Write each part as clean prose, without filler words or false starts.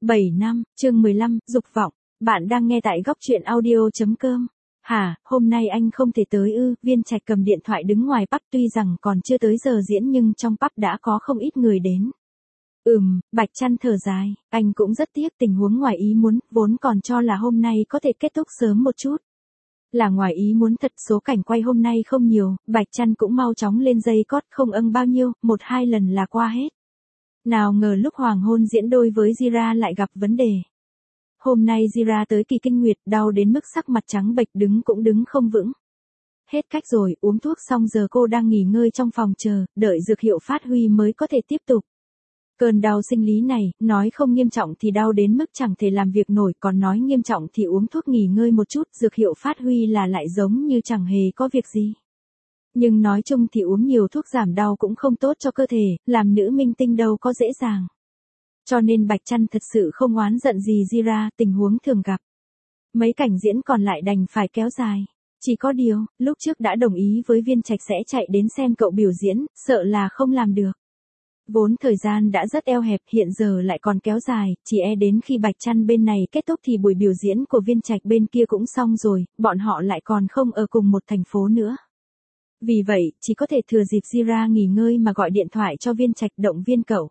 7 năm, chương 15, dục vọng. Bạn đang nghe tại góc truyện audio.com. Hả, hôm nay anh không thể tới ư? Viên Trạch cầm điện thoại đứng ngoài pub, tuy rằng còn chưa tới giờ diễn nhưng trong pub đã có không ít người đến. Bạch Trăn thở dài, anh cũng rất tiếc tình huống ngoài ý muốn, vốn còn cho là hôm nay có thể kết thúc sớm một chút. Là ngoài ý muốn thật, số cảnh quay hôm nay không nhiều, Bạch Trăn cũng mau chóng lên dây cót, không bao nhiêu, 1-2 lần là qua hết. Nào ngờ lúc hoàng hôn diễn đôi với Jira lại gặp vấn đề. Hôm nay Jira tới kỳ kinh nguyệt, đau đến mức sắc mặt trắng bệch, đứng cũng đứng không vững. Hết cách rồi, uống thuốc xong giờ cô đang nghỉ ngơi trong phòng chờ, đợi dược hiệu phát huy mới có thể tiếp tục. Cơn đau sinh lý này, nói không nghiêm trọng thì đau đến mức chẳng thể làm việc nổi, còn nói nghiêm trọng thì uống thuốc nghỉ ngơi một chút, dược hiệu phát huy là lại giống như chẳng hề có việc gì. Nhưng nói chung thì uống nhiều thuốc giảm đau cũng không tốt cho cơ thể, làm nữ minh tinh đâu có dễ dàng. Cho nên Bạch Trăn thật sự không oán giận gì Jira, tình huống thường gặp. Mấy cảnh diễn còn lại đành phải kéo dài. Chỉ có điều, lúc trước đã đồng ý với Viên Trạch sẽ chạy đến xem cậu biểu diễn, sợ là không làm được. Vốn thời gian đã rất eo hẹp, hiện giờ lại còn kéo dài, chỉ đến khi Bạch Trăn bên này kết thúc thì buổi biểu diễn của Viên Trạch bên kia cũng xong rồi, bọn họ lại còn không ở cùng một thành phố nữa. Vì vậy, chỉ có thể thừa dịp Jira nghỉ ngơi mà gọi điện thoại cho Viên Trạch động viên cậu.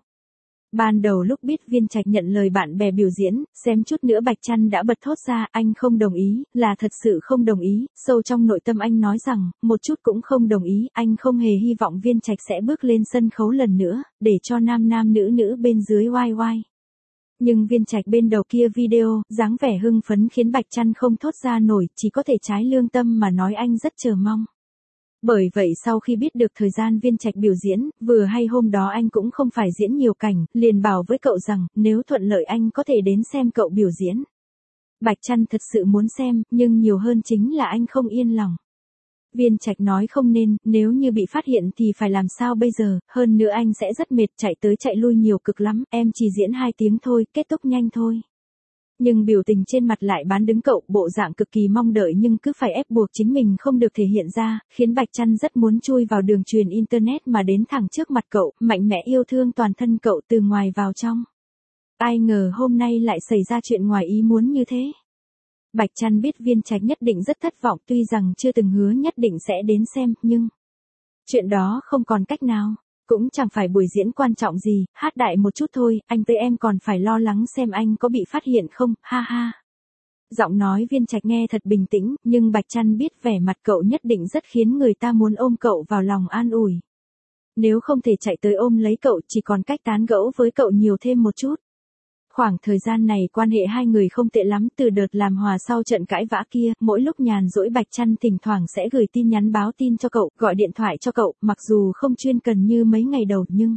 Ban đầu lúc biết Viên Trạch nhận lời bạn bè biểu diễn, xem chút nữa Bạch Trăn đã bật thốt ra anh không đồng ý, là thật sự không đồng ý, sâu trong nội tâm anh nói rằng, một chút cũng không đồng ý, anh không hề hy vọng Viên Trạch sẽ bước lên sân khấu lần nữa, để cho nam nữ bên dưới oai oai. Nhưng Viên Trạch bên đầu kia video, dáng vẻ hưng phấn khiến Bạch Trăn không thốt ra nổi, chỉ có thể trái lương tâm mà nói anh rất chờ mong. Bởi vậy sau khi biết được thời gian Viên Trạch biểu diễn, vừa hay hôm đó anh cũng không phải diễn nhiều cảnh, liền bảo với cậu rằng, nếu thuận lợi anh có thể đến xem cậu biểu diễn. Bạch Trăn thật sự muốn xem, nhưng nhiều hơn chính là anh không yên lòng. Viên Trạch nói không nên, nếu như bị phát hiện thì phải làm sao bây giờ, hơn nữa anh sẽ rất mệt, chạy tới chạy lui nhiều cực lắm, em chỉ diễn 2 tiếng thôi, kết thúc nhanh thôi. Nhưng biểu tình trên mặt lại bán đứng cậu, bộ dạng cực kỳ mong đợi nhưng cứ phải ép buộc chính mình không được thể hiện ra, khiến Bạch Trăn rất muốn chui vào đường truyền internet mà đến thẳng trước mặt cậu, mạnh mẽ yêu thương toàn thân cậu từ ngoài vào trong. Ai ngờ hôm nay lại xảy ra chuyện ngoài ý muốn như thế. Bạch Trăn biết Viên Trạch nhất định rất thất vọng, tuy rằng chưa từng hứa nhất định sẽ đến xem, nhưng chuyện đó không còn cách nào. Cũng chẳng phải buổi diễn quan trọng gì, hát đại một chút thôi, anh tới em còn phải lo lắng xem anh có bị phát hiện không, ha ha. Giọng nói Viên Trạch nghe thật bình tĩnh, nhưng Bạch Trăn biết vẻ mặt cậu nhất định rất khiến người ta muốn ôm cậu vào lòng an ủi. Nếu không thể chạy tới ôm lấy cậu, chỉ còn cách tán gẫu với cậu nhiều thêm một chút. Khoảng thời gian này quan hệ hai người không tệ lắm, từ đợt làm hòa sau trận cãi vã kia, mỗi lúc nhàn rỗi Bạch Trăn thỉnh thoảng sẽ gửi tin nhắn báo tin cho cậu, gọi điện thoại cho cậu, mặc dù không chuyên cần như mấy ngày đầu nhưng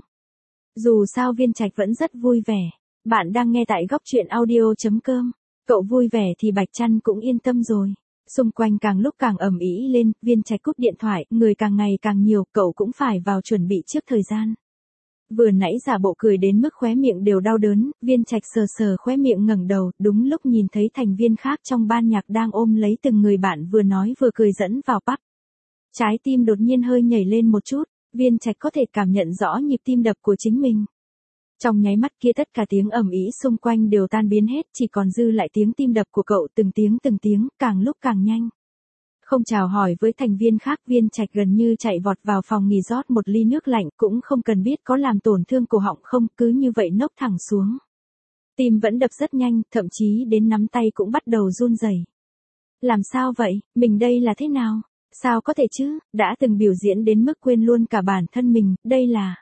dù sao Viên Trạch vẫn rất vui vẻ. Bạn đang nghe tại góc truyện audio.com. Cậu vui vẻ thì Bạch Trăn cũng yên tâm rồi. Xung quanh càng lúc càng ầm ĩ lên, Viên Trạch cúp điện thoại, người càng ngày càng nhiều, cậu cũng phải vào chuẩn bị trước thời gian. Vừa nãy giả bộ cười đến mức khóe miệng đều đau đớn, Viên Trạch sờ khóe miệng ngẩng đầu, đúng lúc nhìn thấy thành viên khác trong ban nhạc đang ôm lấy từng người bạn vừa nói vừa cười dẫn vào pub. Trái tim đột nhiên hơi nhảy lên một chút, Viên Trạch có thể cảm nhận rõ nhịp tim đập của chính mình. Trong nháy mắt kia tất cả tiếng ầm ĩ xung quanh đều tan biến hết, chỉ còn dư lại tiếng tim đập của cậu từng tiếng, càng lúc càng nhanh. Không chào hỏi với thành viên khác, Viên Trạch gần như chạy vọt vào phòng nghỉ rót một ly nước lạnh, cũng không cần biết có làm tổn thương cổ họng không, cứ như vậy nốc thẳng xuống. Tim vẫn đập rất nhanh, thậm chí đến nắm tay cũng bắt đầu run rẩy. Làm sao vậy, mình đây là thế nào? Sao có thể chứ, đã từng biểu diễn đến mức quên luôn cả bản thân mình, đây là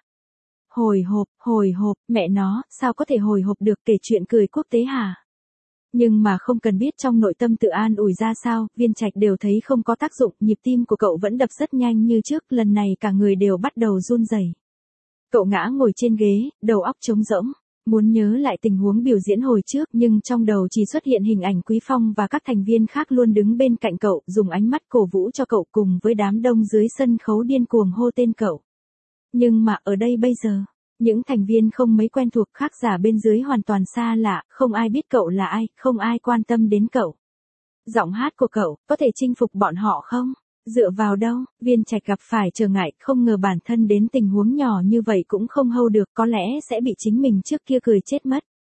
hồi hộp, mẹ nó, sao có thể hồi hộp được, kể chuyện cười quốc tế hả? Nhưng mà không cần biết trong nội tâm tự an ủi ra sao, Viên Trạch đều thấy không có tác dụng, nhịp tim của cậu vẫn đập rất nhanh như trước, lần này cả người đều bắt đầu run rẩy. Cậu ngã ngồi trên ghế, đầu óc trống rỗng, muốn nhớ lại tình huống biểu diễn hồi trước, nhưng trong đầu chỉ xuất hiện hình ảnh Quý Phong và các thành viên khác luôn đứng bên cạnh cậu, dùng ánh mắt cổ vũ cho cậu cùng với đám đông dưới sân khấu điên cuồng hô tên cậu. Nhưng mà ở đây bây giờ, những thành viên không mấy quen thuộc, khác giả bên dưới hoàn toàn xa lạ, không ai biết cậu là ai, không ai quan tâm đến cậu. Giọng hát của cậu, có thể chinh phục bọn họ không? Dựa vào đâu? Viên Trạch gặp phải trở ngại, không ngờ bản thân đến tình huống nhỏ như vậy cũng không hold được, có lẽ sẽ bị chính mình trước kia cười chết mất.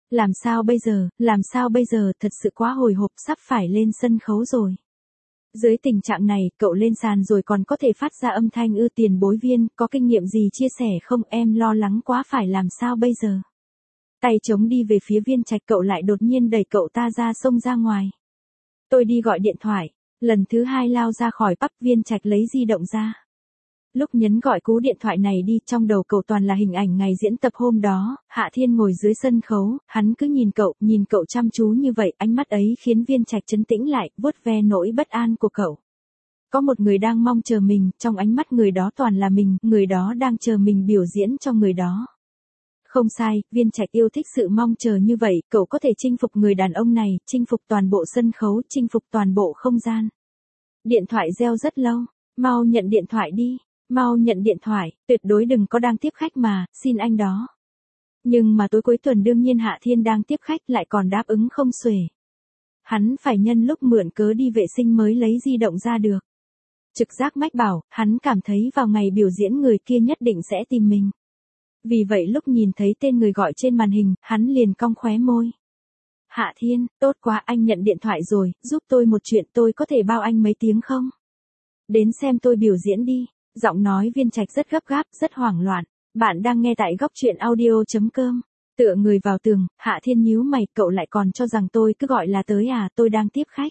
Làm sao bây giờ, thật sự quá hồi hộp, sắp phải lên sân khấu rồi. Dưới tình trạng này, cậu lên sàn rồi còn có thể phát ra âm thanh ư? Tiền bối Viên, có kinh nghiệm gì chia sẻ không? Em lo lắng quá, phải làm sao bây giờ? Tay trống đi về phía Viên Trạch, cậu lại đột nhiên đẩy cậu ta ra, xông ra ngoài. Tôi đi gọi điện thoại. Lần thứ 2 lao ra khỏi pub, Viên Trạch lấy di động ra. Lúc nhấn gọi cú điện thoại này đi, trong đầu cậu toàn là hình ảnh ngày diễn tập hôm đó, Hạ Thiên ngồi dưới sân khấu, hắn cứ nhìn cậu chăm chú như vậy, ánh mắt ấy khiến Viên Trạch trấn tĩnh lại, vuốt ve nỗi bất an của cậu. Có một người đang mong chờ mình, trong ánh mắt người đó toàn là mình, người đó đang chờ mình biểu diễn cho người đó. Không sai, Viên Trạch yêu thích sự mong chờ như vậy, cậu có thể chinh phục người đàn ông này, chinh phục toàn bộ sân khấu, chinh phục toàn bộ không gian. Điện thoại reo rất lâu, mau nhận điện thoại đi. Mau nhận điện thoại, tuyệt đối đừng có đang tiếp khách mà, xin anh đó. Nhưng mà tối cuối tuần đương nhiên Hạ Thiên đang tiếp khách, lại còn đáp ứng không xuể. Hắn phải nhân lúc mượn cớ đi vệ sinh mới lấy di động ra được. Trực giác mách bảo, hắn cảm thấy vào ngày biểu diễn người kia nhất định sẽ tìm mình. Vì vậy lúc nhìn thấy tên người gọi trên màn hình, hắn liền cong khóe môi. Hạ Thiên, tốt quá, anh nhận điện thoại rồi, giúp tôi một chuyện, tôi có thể bao anh mấy tiếng không? Đến xem tôi biểu diễn đi. Giọng nói Viên Trạch rất gấp gáp, rất hoảng loạn. Bạn đang nghe tại góc truyện audio.com. Tựa người vào tường, Hạ Thiên nhíu mày, cậu lại còn cho rằng tôi cứ gọi là tới à, tôi đang tiếp khách.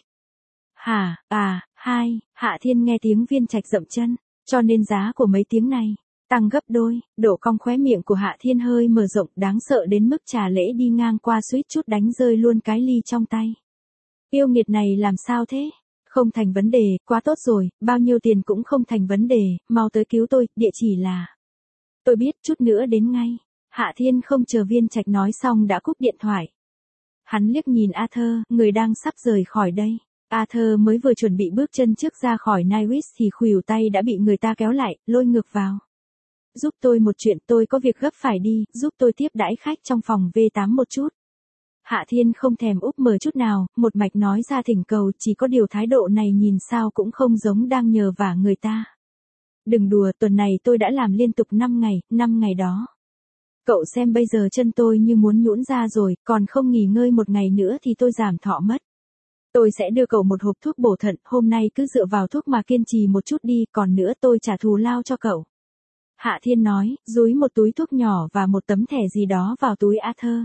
Hạ Thiên nghe tiếng Viên Trạch dậm chân, cho nên giá của mấy tiếng này tăng gấp đôi. Độ cong khóe miệng của Hạ Thiên hơi mở rộng, đáng sợ đến mức trà lễ đi ngang qua suýt chút đánh rơi luôn cái ly trong tay. Yêu nghiệt này làm sao thế? Không thành vấn đề, quá tốt rồi, bao nhiêu tiền cũng không thành vấn đề, mau tới cứu tôi, địa chỉ là. Tôi biết, chút nữa đến ngay. Hạ Thiên không chờ Viên Trạch nói xong đã cúp điện thoại. Hắn liếc nhìn Arthur, người đang sắp rời khỏi đây. Arthur mới vừa chuẩn bị bước chân trước ra khỏi Nightwish thì khuỷu tay đã bị người ta kéo lại, lôi ngược vào. Giúp tôi một chuyện, tôi có việc gấp phải đi, giúp tôi tiếp đãi khách trong phòng V8 một chút. Hạ Thiên không thèm úp mở chút nào, một mạch nói ra thỉnh cầu, chỉ có điều thái độ này nhìn sao cũng không giống đang nhờ vả người ta. Đừng đùa, tuần này tôi đã làm liên tục 5 ngày đó. Cậu xem bây giờ chân tôi như muốn nhũn ra rồi, còn không nghỉ ngơi một ngày nữa thì tôi giảm thọ mất. Tôi sẽ đưa cậu một hộp thuốc bổ thận, hôm nay cứ dựa vào thuốc mà kiên trì một chút đi, còn nữa tôi trả thù lao cho cậu. Hạ Thiên nói, dúi một túi thuốc nhỏ và một tấm thẻ gì đó vào túi Arthur.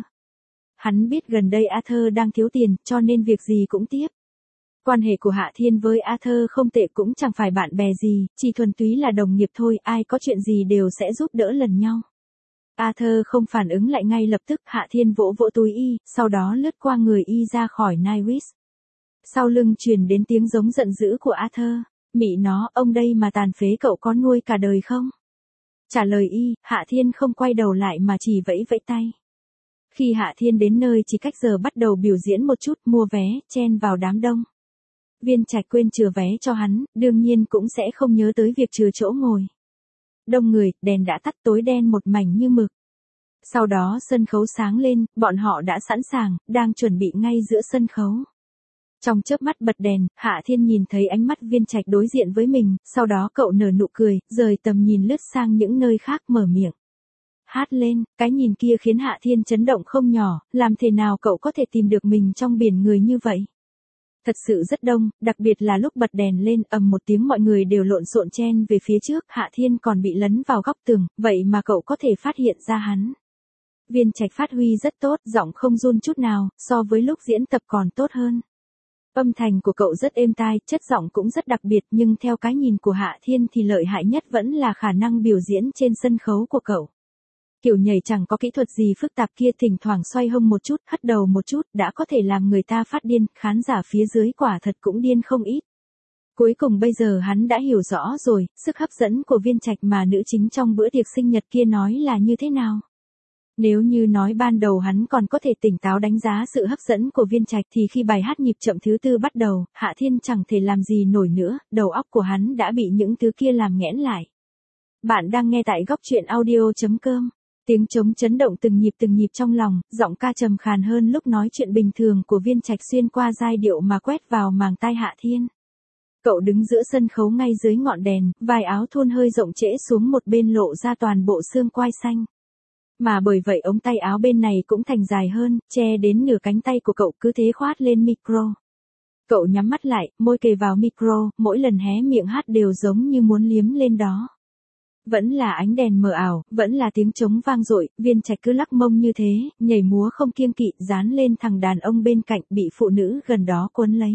Hắn biết gần đây Arthur đang thiếu tiền, cho nên việc gì cũng tiếp. Quan hệ của Hạ Thiên với Arthur không tệ, cũng chẳng phải bạn bè gì, chỉ thuần túy là đồng nghiệp thôi, ai có chuyện gì đều sẽ giúp đỡ lần nhau. Arthur không phản ứng lại ngay lập tức, Hạ Thiên vỗ vỗ túi y, sau đó lướt qua người y ra khỏi Nightwish. Sau lưng truyền đến tiếng giống giận dữ của Arthur, mị nó, ông đây mà tàn phế cậu có nuôi cả đời không? Trả lời y, Hạ Thiên không quay đầu lại mà chỉ vẫy vẫy tay. Khi Hạ Thiên đến nơi chỉ cách giờ bắt đầu biểu diễn một chút, mua vé, chen vào đám đông. Viên Trạch quên chừa vé cho hắn, đương nhiên cũng sẽ không nhớ tới việc chừa chỗ ngồi. Đông người, đèn đã tắt, tối đen một mảnh như mực. Sau đó sân khấu sáng lên, bọn họ đã sẵn sàng, đang chuẩn bị ngay giữa sân khấu. Trong chớp mắt bật đèn, Hạ Thiên nhìn thấy ánh mắt Viên Trạch đối diện với mình, sau đó cậu nở nụ cười, rời tầm nhìn lướt sang những nơi khác, mở miệng. Hát lên, cái nhìn kia khiến Hạ Thiên chấn động không nhỏ, làm thế nào cậu có thể tìm được mình trong biển người như vậy? Thật sự rất đông, đặc biệt là lúc bật đèn lên, ầm một tiếng mọi người đều lộn xộn chen về phía trước, Hạ Thiên còn bị lấn vào góc tường, vậy mà cậu có thể phát hiện ra hắn. Viên Trạch phát huy rất tốt, giọng không run chút nào, so với lúc diễn tập còn tốt hơn. Âm thanh của cậu rất êm tai, chất giọng cũng rất đặc biệt, nhưng theo cái nhìn của Hạ Thiên thì lợi hại nhất vẫn là khả năng biểu diễn trên sân khấu của cậu. Kiểu nhảy chẳng có kỹ thuật gì phức tạp kia, thỉnh thoảng xoay hông một chút, hất đầu một chút, đã có thể làm người ta phát điên, khán giả phía dưới quả thật cũng điên không ít. Cuối cùng bây giờ hắn đã hiểu rõ rồi, sức hấp dẫn của Viên Trạch mà nữ chính trong bữa tiệc sinh nhật kia nói là như thế nào. Nếu như nói ban đầu hắn còn có thể tỉnh táo đánh giá sự hấp dẫn của Viên Trạch thì khi bài hát nhịp chậm thứ 4 bắt đầu, Hạ Thiên chẳng thể làm gì nổi nữa, đầu óc của hắn đã bị những thứ kia làm nghẽn lại. Bạn đang nghe tại góc truyện audio.com. Tiếng trống chấn động từng nhịp trong lòng, giọng ca trầm khàn hơn lúc nói chuyện bình thường của Viên Trạch xuyên qua giai điệu mà quét vào màng tai Hạ Thiên. Cậu đứng giữa sân khấu ngay dưới ngọn đèn, vài áo thun hơi rộng trễ xuống một bên lộ ra toàn bộ xương quai xanh. Mà bởi vậy ống tay áo bên này cũng thành dài hơn, che đến nửa cánh tay của cậu cứ thế khoát lên micro. Cậu nhắm mắt lại, môi kề vào micro, mỗi lần hé miệng hát đều giống như muốn liếm lên đó. Vẫn là ánh đèn mờ ảo, vẫn là tiếng trống vang dội, Viên Trạch cứ lắc mông như thế, nhảy múa không kiêng kỵ, dán lên thằng đàn ông bên cạnh bị phụ nữ gần đó cuốn lấy.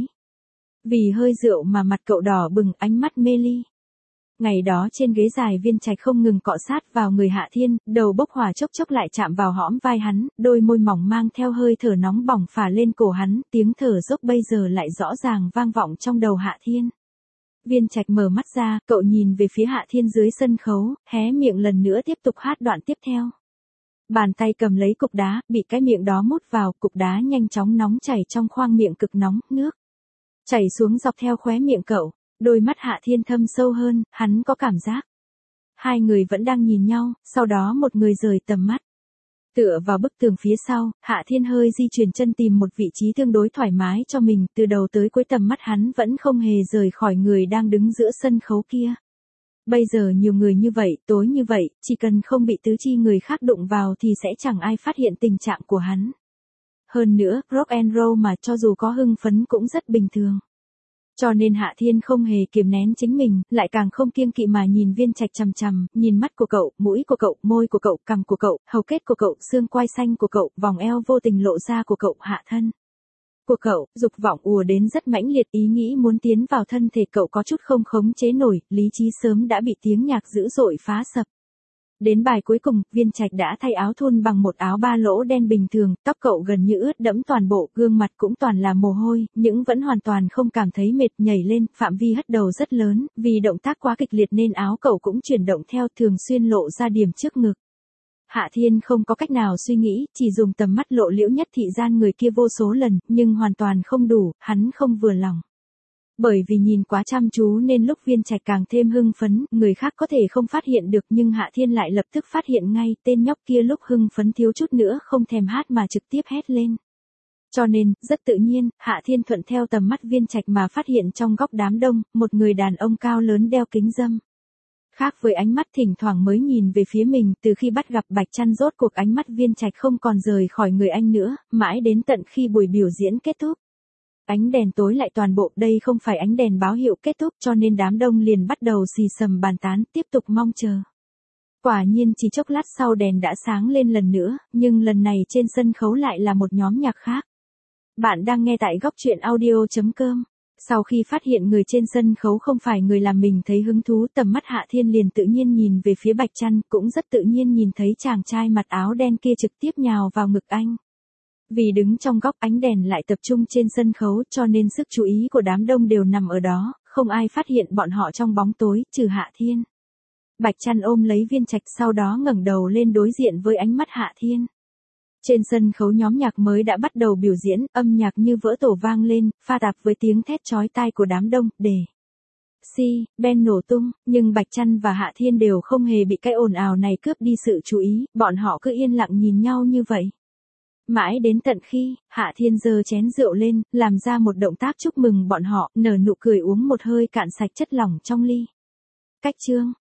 Vì hơi rượu mà mặt cậu đỏ bừng, ánh mắt mê ly. Ngày đó trên ghế dài Viên Trạch không ngừng cọ sát vào người Hạ Thiên, đầu bốc hỏa chốc chốc lại chạm vào hõm vai hắn, đôi môi mỏng mang theo hơi thở nóng bỏng phả lên cổ hắn, tiếng thở dốc bây giờ lại rõ ràng vang vọng trong đầu Hạ Thiên. Viên Trạch mở mắt ra, cậu nhìn về phía Hạ Thiên dưới sân khấu, hé miệng lần nữa tiếp tục hát đoạn tiếp theo. Bàn tay cầm lấy cục đá, bị cái miệng đó mút vào, cục đá nhanh chóng nóng chảy trong khoang miệng cực nóng, nước chảy xuống dọc theo khóe miệng cậu. Đôi mắt Hạ Thiên thâm sâu hơn, hắn có cảm giác. Hai người vẫn đang nhìn nhau, sau đó một người rời tầm mắt. Tựa vào bức tường phía sau, Hạ Thiên hơi di chuyển chân tìm một vị trí tương đối thoải mái cho mình, từ đầu tới cuối tầm mắt hắn vẫn không hề rời khỏi người đang đứng giữa sân khấu kia. Bây giờ nhiều người như vậy, tối như vậy, chỉ cần không bị tứ chi người khác đụng vào thì sẽ chẳng ai phát hiện tình trạng của hắn. Hơn nữa, rock and roll mà cho dù có hưng phấn cũng rất bình thường. Cho nên Hạ Thiên không hề kiềm nén chính mình, lại càng không kiêng kỵ mà nhìn Viên Trạch chằm chằm, nhìn mắt của cậu, mũi của cậu, môi của cậu, cằm của cậu, hầu kết của cậu, xương quai xanh của cậu, vòng eo vô tình lộ ra của cậu, hạ thân của cậu, dục vọng ùa đến rất mãnh liệt, ý nghĩ muốn tiến vào thân thể cậu có chút không khống chế nổi, lý trí sớm đã bị tiếng nhạc dữ dội phá sập. Đến bài cuối cùng, Viên Trạch đã thay áo thun bằng một áo ba lỗ đen bình thường, tóc cậu gần như ướt đẫm toàn bộ, gương mặt cũng toàn là mồ hôi, nhưng vẫn hoàn toàn không cảm thấy mệt, nhảy lên, phạm vi hất đầu rất lớn, vì động tác quá kịch liệt nên áo cậu cũng chuyển động theo, thường xuyên lộ ra điểm trước ngực. Hạ Thiên không có cách nào suy nghĩ, chỉ dùng tầm mắt lộ liễu nhất thị gian người kia vô số lần, nhưng hoàn toàn không đủ, hắn không vừa lòng. Bởi vì nhìn quá chăm chú nên lúc Viên Trạch càng thêm hưng phấn, người khác có thể không phát hiện được nhưng Hạ Thiên lại lập tức phát hiện ngay, tên nhóc kia lúc hưng phấn thiếu chút nữa không thèm hát mà trực tiếp hét lên. Cho nên, rất tự nhiên, Hạ Thiên thuận theo tầm mắt Viên Trạch mà phát hiện trong góc đám đông, một người đàn ông cao lớn đeo kính râm. Khác với ánh mắt thỉnh thoảng mới nhìn về phía mình, từ khi bắt gặp Bạch Trăn rốt cuộc ánh mắt Viên Trạch không còn rời khỏi người anh nữa, mãi đến tận khi buổi biểu diễn kết thúc. Ánh đèn tối lại toàn bộ, đây không phải ánh đèn báo hiệu kết thúc cho nên đám đông liền bắt đầu xì xầm bàn tán, tiếp tục mong chờ. Quả nhiên chỉ chốc lát sau đèn đã sáng lên lần nữa, nhưng lần này trên sân khấu lại là một nhóm nhạc khác. Bạn đang nghe tại góc truyện audio.com. Sau khi phát hiện người trên sân khấu không phải người làm mình thấy hứng thú, tầm mắt Hạ Thiên liền tự nhiên nhìn về phía Bạch Trăn, cũng rất tự nhiên nhìn thấy chàng trai mặc áo đen kia trực tiếp nhào vào ngực anh. Vì đứng trong góc ánh đèn lại tập trung trên sân khấu cho nên sức chú ý của đám đông đều nằm ở đó, không ai phát hiện bọn họ trong bóng tối, trừ Hạ Thiên. Bạch Trăn ôm lấy Viên Trạch sau đó ngẩng đầu lên đối diện với ánh mắt Hạ Thiên. Trên sân khấu nhóm nhạc mới đã bắt đầu biểu diễn, âm nhạc như vỡ tổ vang lên, pha tạp với tiếng thét chói tai của đám đông, Ben nổ tung, nhưng Bạch Trăn và Hạ Thiên đều không hề bị cái ồn ào này cướp đi sự chú ý, bọn họ cứ yên lặng nhìn nhau như vậy. Mãi đến tận khi, Hạ Thiên giơ chén rượu lên, làm ra một động tác chúc mừng bọn họ, nở nụ cười uống một hơi cạn sạch chất lỏng trong ly. Cách chương.